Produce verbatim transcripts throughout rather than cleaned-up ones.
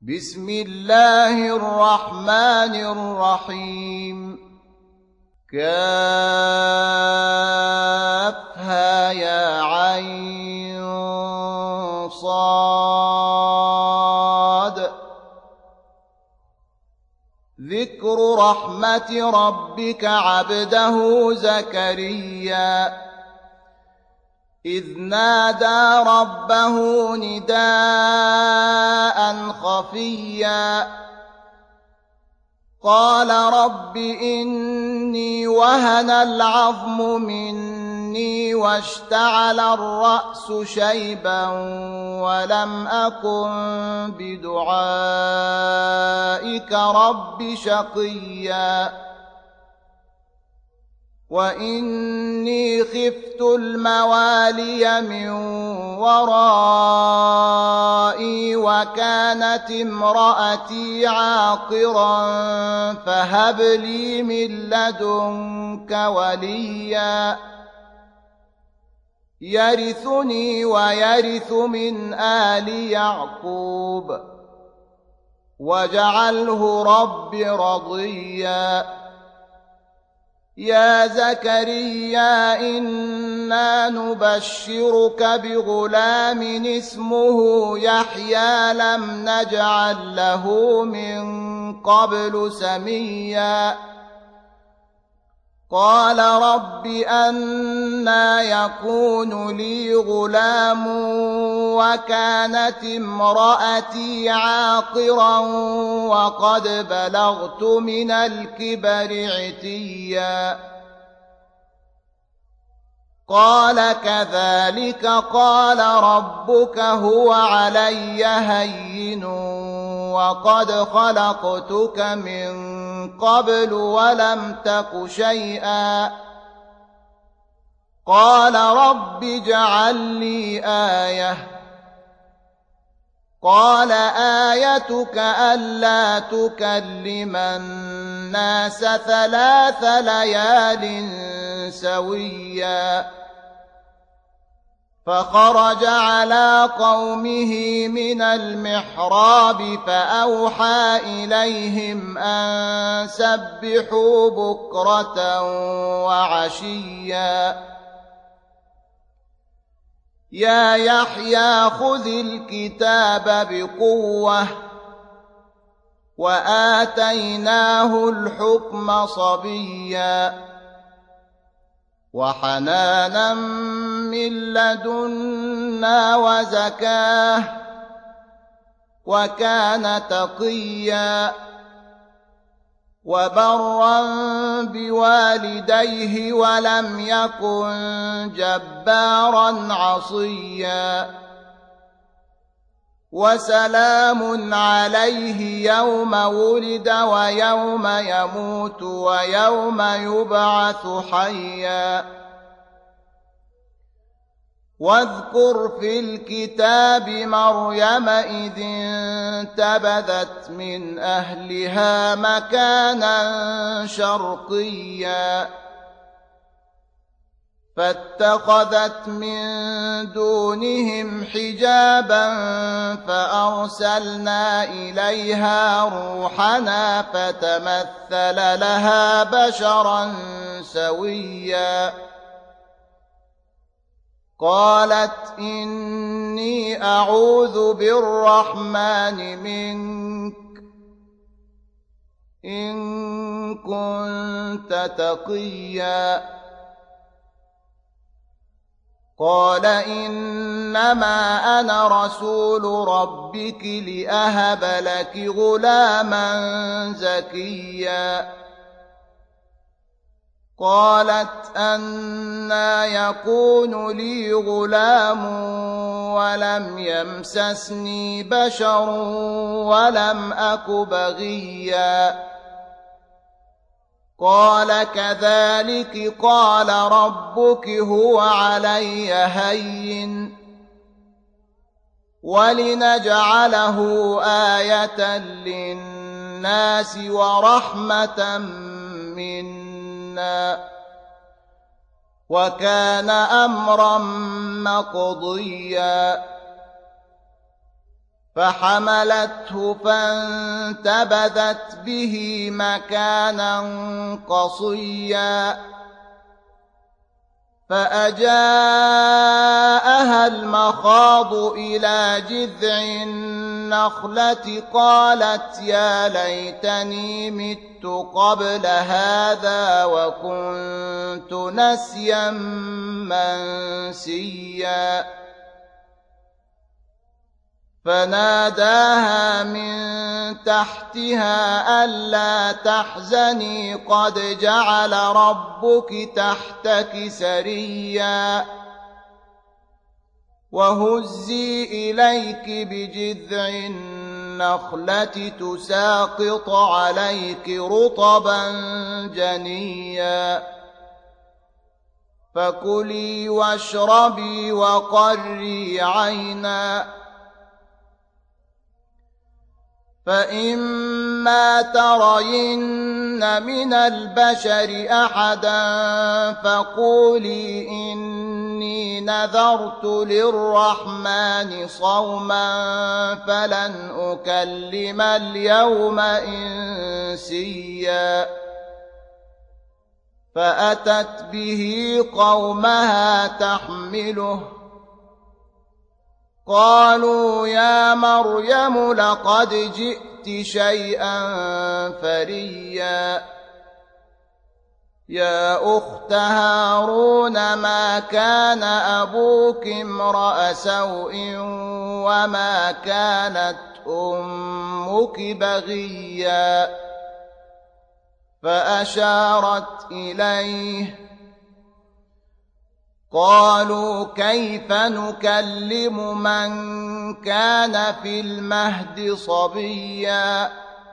بسم الله الرحمن الرحيم. كافها يا عين صاد. ذكر رحمة ربك عبده زكريا إذ نادى ربه نداء خفيا قال رب إني وهن العظم مني واشتعل الرأس شيبا ولم أكن بدعائك رب شقيا وإني خفت الموالي من ورائي وكانت امرأتي عاقرا فهب لي من لدنك وليا يرثني ويرث من آل يعقوب واجعله رب رضيا. يا زكريا إنا نبشرك بغلام اسمه يحيى لم نجعل له من قبل سميا قال رب أنى يكون لي غلام وكانت امرأتي عاقرا وقد بلغت من الكبر عتيا قال كذلك قال ربك هو علي هين وقد خلقتك من قبل ولم تك شيئا قال رب اجعل لي آية قال آيتك ألا تكلم الناس ثلاث ليال سويا فخرج على قومه من المحراب فأوحى إليهم أن سبحوا بكرة وعشيا يا يحيى خذ الكتاب بقوة وآتيناه الحكم صبيا وحنانا من لدنا وزكاه وكان تقيا وبرا بوالديه ولم يكن جبارا عصيا وسلام عليه يوم ولد ويوم يموت ويوم يبعث حيا واذكر في الكتاب مريم إذ انتبذت من أهلها مكانا شرقيا فاتخذت من دونهم حجابا فأرسلنا إليها روحنا فتمثل لها بشرا سويا قالت إني أعوذ بالرحمن منك إن كنت تقيا قال إنما أنا رسول ربك لأهب لك غلاما زكيا قالت أنى يكون لي غلام ولم يمسسني بشر ولم أك بغيا قال كذلك قال ربك هو علي هين ولنجعله آية للناس ورحمة منا وكان أمرا مقضيا فحملته فانتبذت به مكانا قصيا فأجاءها المخاض إلى جذع النخلة قالت يا ليتني مت قبل هذا وكنت نسيا منسيا فناداها من تحتها ألا تحزني قد جعل ربك تحتك سريا وهزي إليك بجذع النخلة تساقط عليك رطبا جنيا فكلي واشربي وقري عينا فإما ترين من البشر أحدا فقولي إني نذرت للرحمن صوما فلن أكلم اليوم إنسيا فأتت به قومها تحمله قالوا يا مريم لقد جئت شيئا فريا يا أخت هارون ما كان أبوك امرأ سوء وما كانت أمك بغيا فأشارت إليه قالوا كيف نكلم من كان في المهد صبيا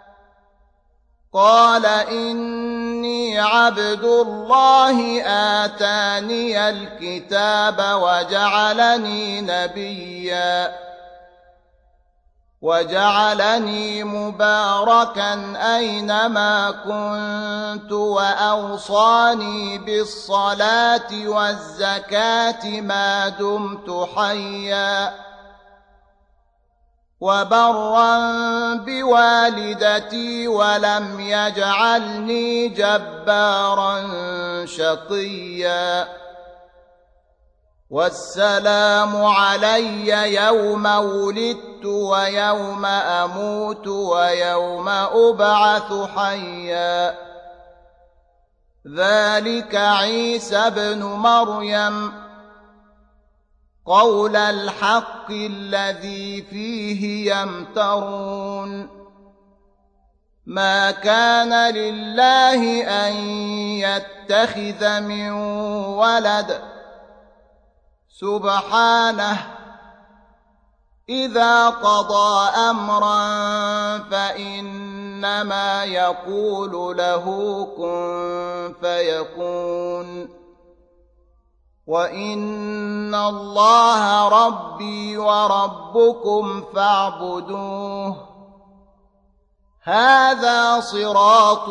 قال إني عبد الله آتاني الكتاب وجعلني نبيا وجعلني مباركا أينما كنت وأوصاني بالصلاة والزكاة ما دمت حيا وبرا بوالدتي ولم يجعلني جبارا شقيا والسلام علي يوم ولدت ويوم أموت ويوم أبعث حيا ذلك عيسى ابن مريم قول الحق الذي فيه يمترون ما كان لله أن يتخذ من ولد سبحانه إذا قضى أمرا فإنما يقول له كن فيكون وإن الله ربي وربكم فاعبدوه هذا صراط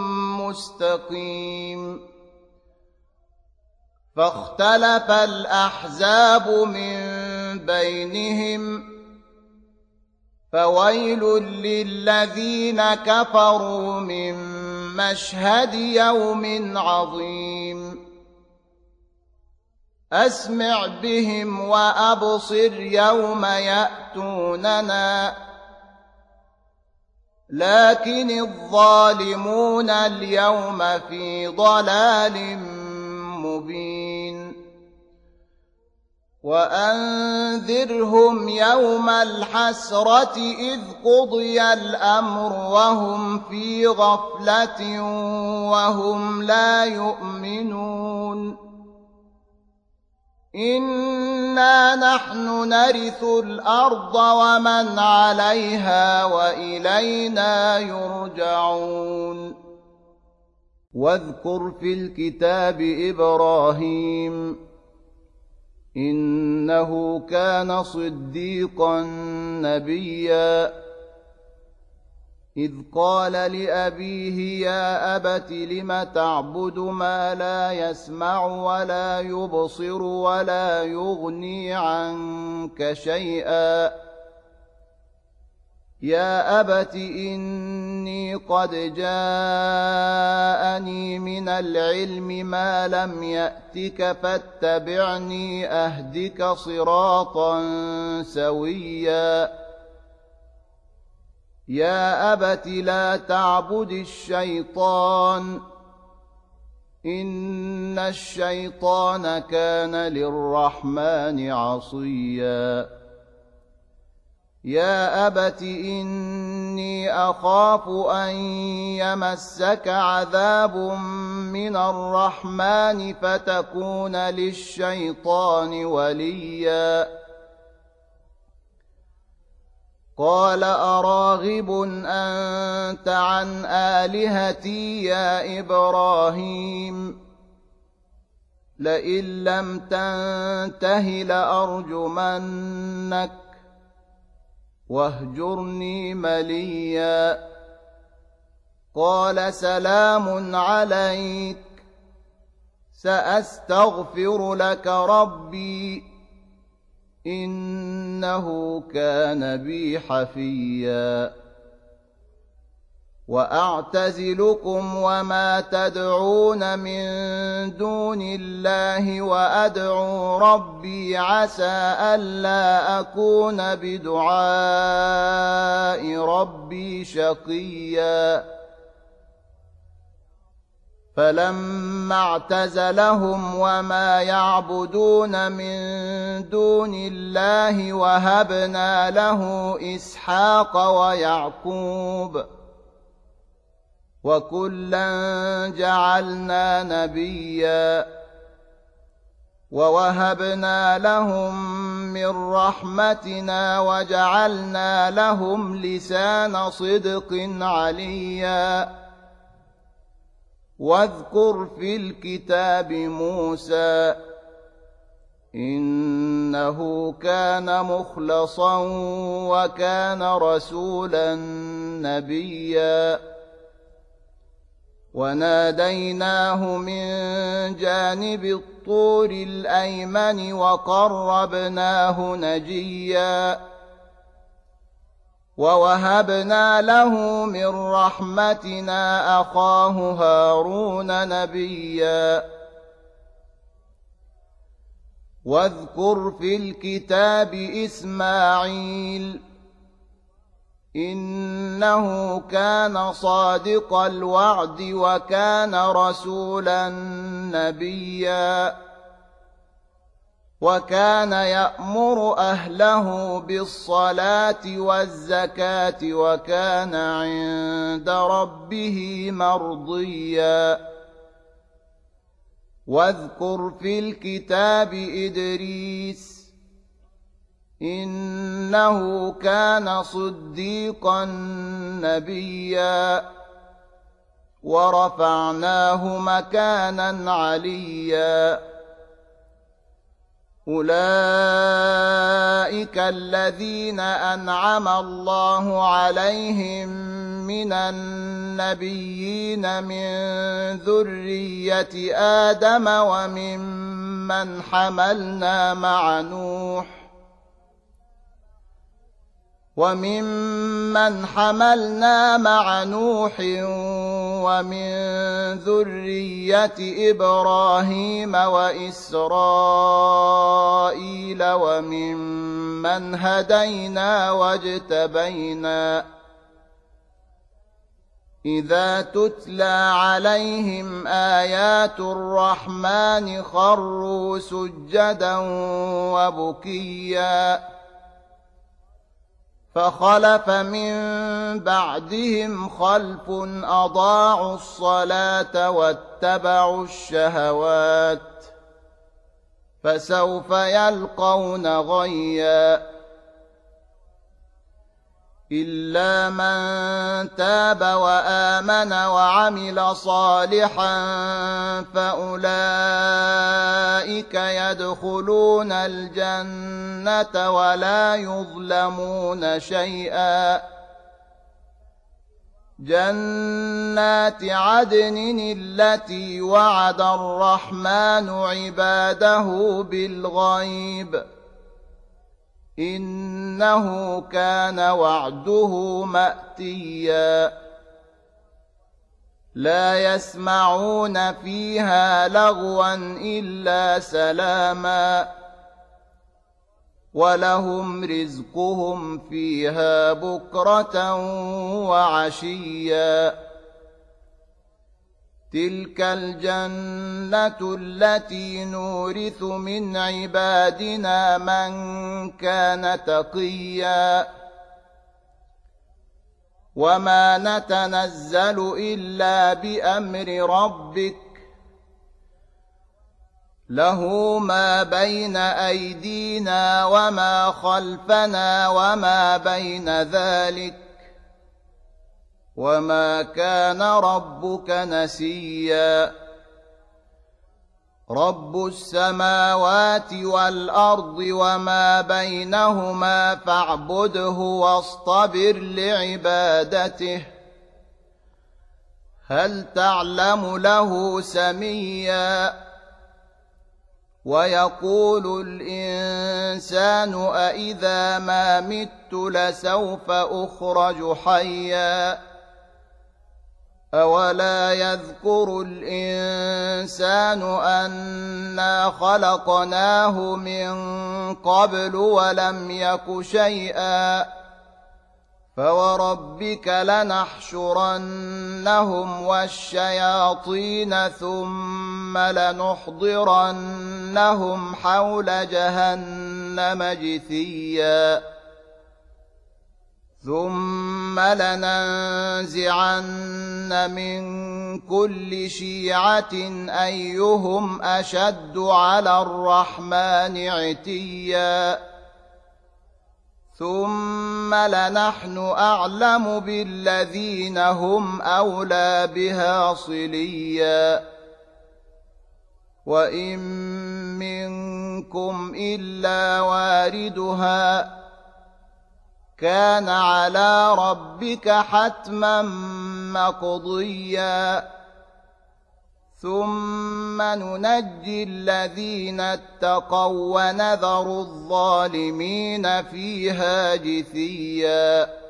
مستقيم فاختلف الأحزاب من بينهم فويل للذين كفروا من مشهد يوم عظيم أسمع بهم وأبصر يوم يأتوننا لكن الظالمون اليوم في ضلال مبين وأنذرهم يوم الحسرة إذ قضي الأمر وهم في غفلة وهم لا يؤمنون إنا نحن نرث الأرض ومن عليها وإلينا يرجعون واذكر في الكتاب إبراهيم إنه كان صديقا نبيا إذ قال لأبيه يا أبت لم تعبد ما لا يسمع ولا يبصر ولا يغني عنك شيئا يا أبت إني قد جاءني من العلم ما لم يأتك فاتبعني أهدك صراطا سويا يا أبت لا تعبد الشيطان إن الشيطان كان للرحمن عصيا يا أبت إني أخاف أن يمسك عذاب من الرحمن فتكون للشيطان وليا قال أراغب أنت عن آلهتي يا إبراهيم لئن لم تنته لأرجمنك واهجرني مليا قال سلام عليك سأستغفر لك ربي إنه كان بي حفيا وأعتزلكم وما تدعون من دون الله وأدعو ربي عسى ألا أكون بدعاء ربي شقيا فلما اعتزلهم وما يعبدون من دون الله وهبنا له إسحاق ويعقوب وكلا جعلنا نبيا ووهبنا لهم من رحمتنا وجعلنا لهم لسان صدق عليا واذكر في الكتاب موسى إنه كان مخلصا وكان رسولا نبيا وناديناه من جانب الطور الأيمن وقربناه نجيا ووهبنا له من رحمتنا أخاه هارون نبيا واذكر في الكتاب إسماعيل إنه كان صادق الوعد وكان رسولا نبيا وكان يأمر أهله بالصلاة والزكاة وكان عند ربه مرضيا واذكر في الكتاب إدريس إنه كان صديقا نبيا ورفعناه مكانا عليا أولئك الذين أنعم الله عليهم من النبيين من ذرية آدم وممن حملنا مع نوح وممن حملنا مع نوح ومن ذرية إبراهيم وإسرائيل وممن هدينا واجتبينا إذا تتلى عليهم آيات الرحمن خروا سجدا وبكيا فخلف من بعدهم خلف أضاعوا الصلاة واتبعوا الشهوات فسوف يلقون غيا إلا من تاب وآمن وعمل صالحا فأولئك يدخلون الجنة ولا يظلمون شيئا جنات عدن التي وعد الرحمن عباده بالغيب إنه كان وعده مأتيا لا يسمعون فيها لغوا إلا سلاما ولهم رزقهم فيها بكرة وعشيا تلك الجنة التي نورث من عبادنا من كان تقيا وما نتنزل إلا بأمر ربك له ما بين أيدينا وما خلفنا وما بين ذلك وما كان ربك نسيا رب السماوات والأرض وما بينهما فاعبده واصطبر لعبادته هل تعلم له سميا ويقول الإنسان أإذا ما مت لسوف أخرج حيا أولا يذكر الإنسان أنا خلقناه من قبل ولم يك شيئا فوربك لنحشرنهم والشياطين ثم لنحضرنهم حول جهنم جثيا ثم لننزعن من كل شيعة أيهم أشد على الرحمن عتيا ثم لنحن أعلم بالذين هم أولى بها صليا وإن منكم إلا واردها كان على ربك حتما مقضيا ثم ننجي الذين اتقوا ونذر الظالمين فيها جثيا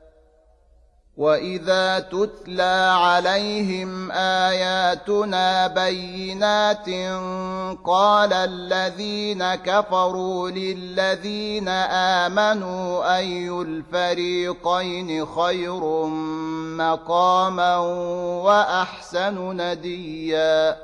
وإذا تتلى عليهم آياتنا بينات قال الذين كفروا للذين آمنوا أي الفريقين خير مقاما وأحسن نديا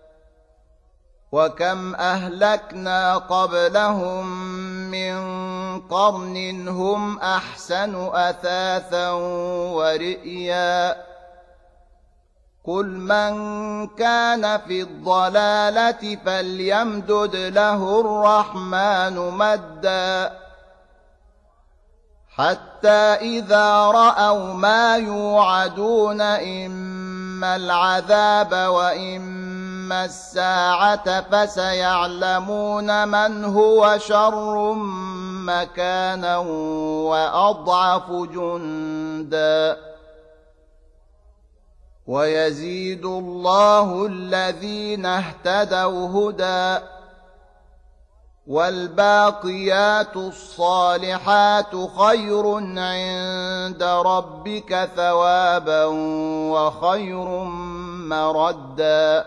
وكم أهلكنا قبلهم من قرن هم أحسن أثاثا ورئيا قل من كان في الضلالة فليمدد له الرحمن مدا حتى إذا رأوا ما يوعدون إما العذاب وإما الساعة فسيعلمون من هو شر مكانا وأضعف جندا ويزيد الله الذين اهتدوا هدى والباقيات الصالحات خير عند ربك ثوابا وخير مردا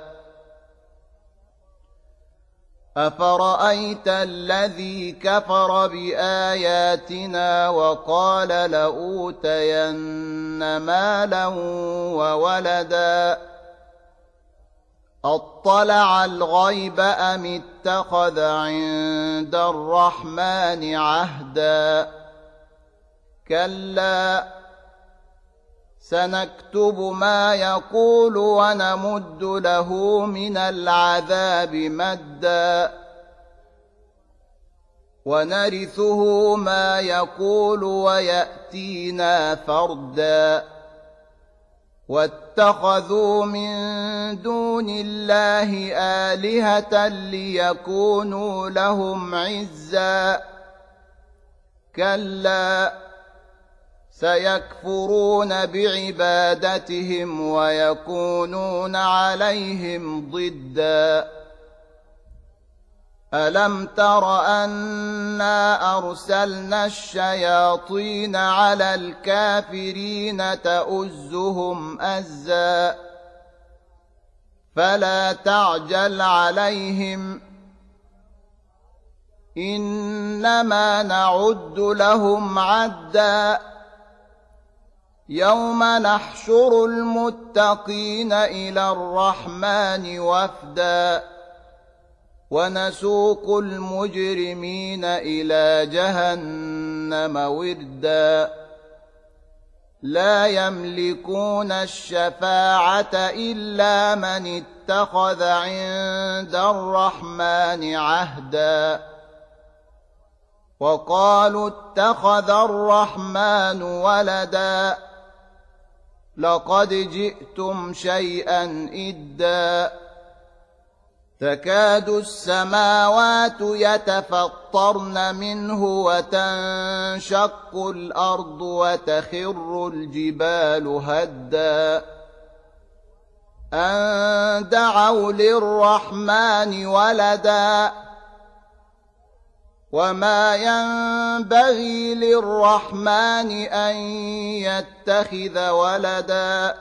أفرأيت الذي كفر بآياتنا وقال لأوتين مالا وولدا أطلع الغيب أم اتخذ عند الرحمن عهدا كلا سنكتب ما يقول ونمد له من العذاب مدا ونرثه ما يقول ويأتينا فردا واتخذوا من دون الله آلهة ليكونوا لهم عزا كلا سيكفرون بعبادتهم ويكونون عليهم ضدا ألم تر أنا أرسلنا الشياطين على الكافرين تؤزهم أزا فلا تعجل عليهم إنما نعد لهم عدا يوم نحشر المتقين إلى الرحمن وفدا ونسوق المجرمين إلى جهنم وردا لا يملكون الشفاعة إلا من اتخذ عند الرحمن عهدا وقالوا اتخذ الرحمن ولدا لقد جئتم شيئا إدا تكاد السماوات يتفطرن منه وتنشق الأرض وتخر الجبال هدا أن دعوا للرحمن ولدا وما ينبغي للرحمن أن يتخذ ولدا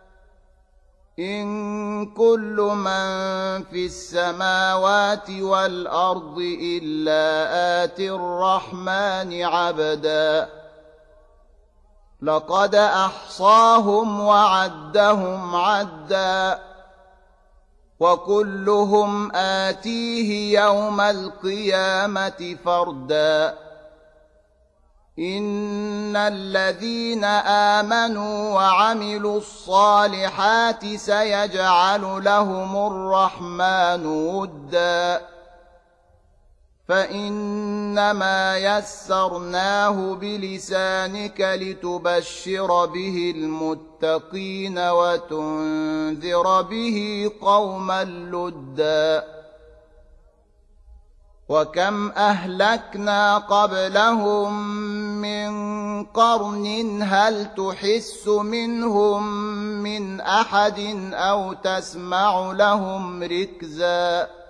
إن كل من في السماوات والأرض إلا آتي الرحمن عبدا لقد أحصاهم وعدهم عدا وكلهم آتيه يوم القيامة فردا إن الذين آمنوا وعملوا الصالحات سيجعل لهم الرحمن ودا فإنما يسرناه بلسانك لتبشر به المتقين وتنذر به قوما لدا وكم أهلكنا قبلهم من قرن هل تحس منهم من أحد أو تسمع لهم ركزا